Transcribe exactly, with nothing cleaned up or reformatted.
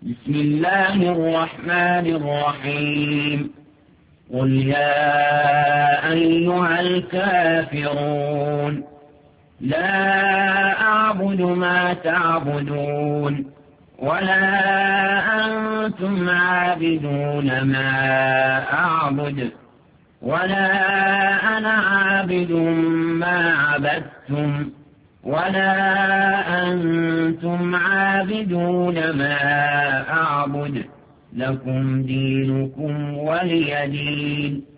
بسم الله الرحمن الرحيم قل يا أيها الكافرون لا أعبد ما تعبدون ولا أنتم عابدون ما أعبد ولا أنا عابد ما عبدتم ولا أنتم عابدون ما أعبد لكم دينكم ولي دين.